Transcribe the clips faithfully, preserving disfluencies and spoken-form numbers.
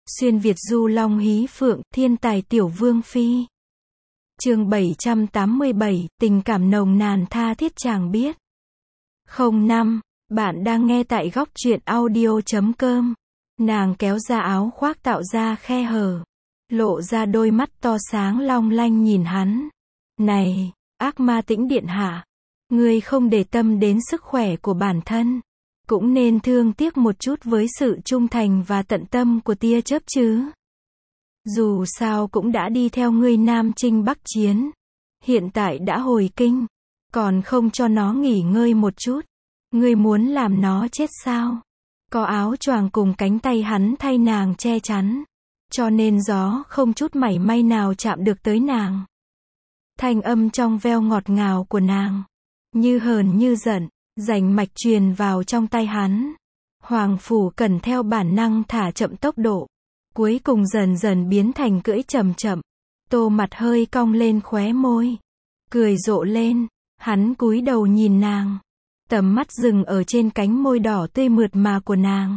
Xuyên Việt du long hí phượng, thiên tài tiểu vương phi. Chương bảy trăm tám mươi bảy, tình cảm nồng nàn tha thiết chàng biết. không năm, bạn đang nghe tại góc truyện audio chấm com. Nàng kéo ra áo khoác tạo ra khe hở, lộ ra đôi mắt to sáng long lanh nhìn hắn. Này, ác ma tĩnh điện hạ, ngươi không để tâm đến sức khỏe của bản thân, cũng nên thương tiếc một chút với sự trung thành và tận tâm của tia chớp chứ. Dù sao cũng đã đi theo ngươi Nam Chinh Bắc Chiến, hiện tại đã hồi kinh, còn không cho nó nghỉ ngơi một chút. Ngươi muốn làm nó chết sao? Có áo choàng cùng cánh tay hắn thay nàng che chắn, cho nên gió không chút mảy may nào chạm được tới nàng. Thanh âm trong veo ngọt ngào của nàng, như hờn như giận, rành mạch truyền vào trong tay hắn. Hoàng Phủ Cẩn theo bản năng thả chậm tốc độ, cuối cùng dần dần biến thành cưỡi chậm chậm. Tô Mặt hơi cong lên khóe môi, cười rộ lên, hắn cúi đầu nhìn nàng, tầm mắt dừng ở trên cánh môi đỏ tươi mượt mà của nàng.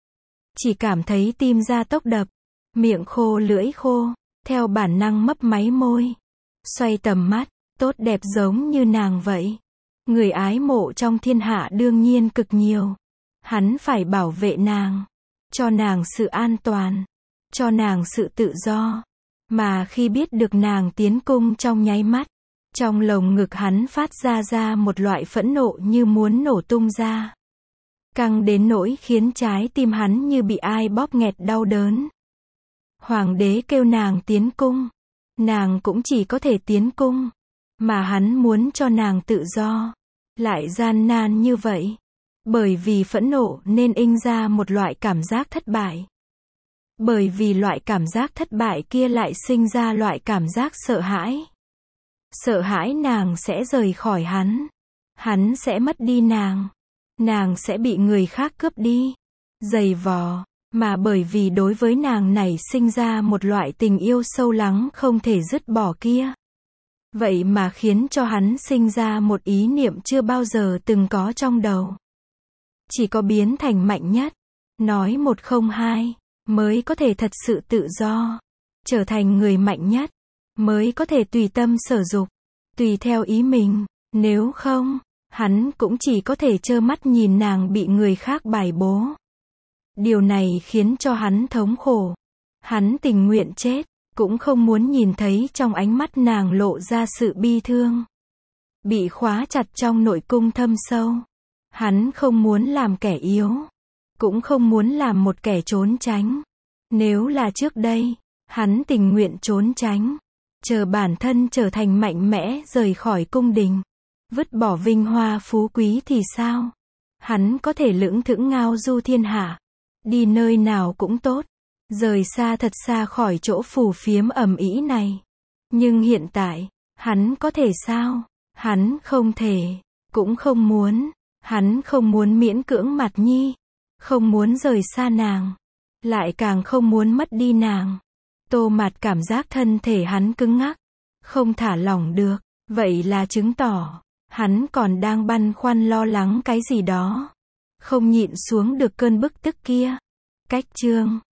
Chỉ cảm thấy tim ra tốc đập, miệng khô lưỡi khô, theo bản năng mấp máy môi, xoay tầm mắt, tốt đẹp giống như nàng vậy. Người ái mộ trong thiên hạ đương nhiên cực nhiều. Hắn phải bảo vệ nàng, cho nàng sự an toàn, cho nàng sự tự do. Mà khi biết được nàng tiến cung trong nháy mắt, trong lồng ngực hắn phát ra ra một loại phẫn nộ như muốn nổ tung ra. Căng đến nỗi khiến trái tim hắn như bị ai bóp nghẹt đau đớn. Hoàng đế kêu nàng tiến cung, nàng cũng chỉ có thể tiến cung. Mà hắn muốn cho nàng tự do, lại gian nan như vậy. Bởi vì phẫn nộ nên inh ra một loại cảm giác thất bại. Bởi vì loại cảm giác thất bại kia lại sinh ra loại cảm giác sợ hãi. Sợ hãi nàng sẽ rời khỏi hắn. Hắn sẽ mất đi nàng. Nàng sẽ bị người khác cướp đi, giày vò. Mà bởi vì đối với nàng này sinh ra một loại tình yêu sâu lắng không thể dứt bỏ kia. Vậy mà khiến cho hắn sinh ra một ý niệm chưa bao giờ từng có trong đầu. Chỉ có biến thành mạnh nhất, nói một không hai, mới có thể thật sự tự do. Trở thành người mạnh nhất, mới có thể tùy tâm sở dục, tùy theo ý mình. Nếu không, hắn cũng chỉ có thể trơ mắt nhìn nàng bị người khác bài bố. Điều này khiến cho hắn thống khổ. Hắn tình nguyện chết, cũng không muốn nhìn thấy trong ánh mắt nàng lộ ra sự bi thương. Bị khóa chặt trong nội cung thâm sâu. Hắn không muốn làm kẻ yếu, cũng không muốn làm một kẻ trốn tránh. Nếu là trước đây, hắn tình nguyện trốn tránh, chờ bản thân trở thành mạnh mẽ rời khỏi cung đình, vứt bỏ vinh hoa phú quý thì sao? Hắn có thể lững thững ngao du thiên hạ, đi nơi nào cũng tốt, rời xa thật xa khỏi chỗ phù phiếm ầm ĩ này. Nhưng hiện tại, hắn có thể sao? Hắn không thể, cũng không muốn. Hắn không muốn miễn cưỡng Mạt Nhi, không muốn rời xa nàng, lại càng không muốn mất đi nàng. Tô Mạt cảm giác thân thể hắn cứng ngắc, không thả lỏng được. Vậy là chứng tỏ, hắn còn đang băn khoăn lo lắng cái gì đó, không nhịn xuống được cơn bức tức kia. Cách chương